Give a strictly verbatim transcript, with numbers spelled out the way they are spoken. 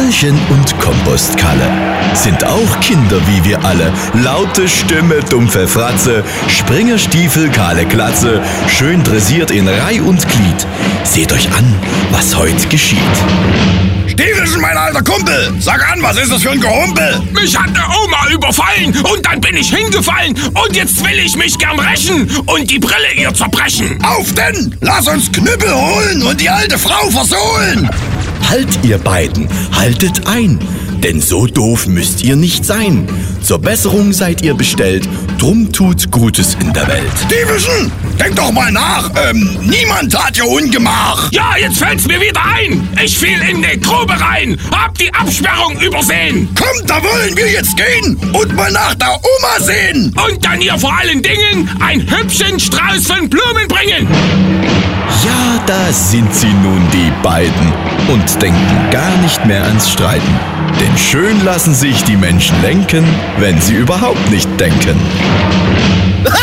Hallchen und Kompostkalle sind auch Kinder wie wir alle. Laute Stimme, dumpfe Fratze, Springerstiefel, kahle Glatze, schön dressiert in Reih und Glied. Seht euch an, was heute geschieht. Stiefelchen, mein alter Kumpel, sag an, was ist das für ein Gehumpel? Mich hat eine Oma überfallen und dann bin ich hingefallen und jetzt will ich mich gern rächen und die Brille ihr zerbrechen. Auf denn, lass uns Knüppel holen und die alte Frau versohlen. Halt, ihr beiden, haltet ein, denn so doof müsst ihr nicht sein. Zur Besserung seid ihr bestellt, drum tut Gutes in der Welt. Stiefelchen, denk doch mal nach, ähm, niemand tat ja Ungemach. Ja, jetzt fällt's mir wieder ein. Ich fiel in die Grube rein, hab die Absperrung übersehen. Kommt, da wollen wir jetzt gehen und mal nach der Oma sehen. Und dann ihr vor allen Dingen einen hübschen Strauß von Blumen bringen. Ja, da sind sie nun, die beiden, und denken gar nicht mehr ans Streiten. Denn schön lassen sich die Menschen lenken, wenn sie überhaupt nicht denken.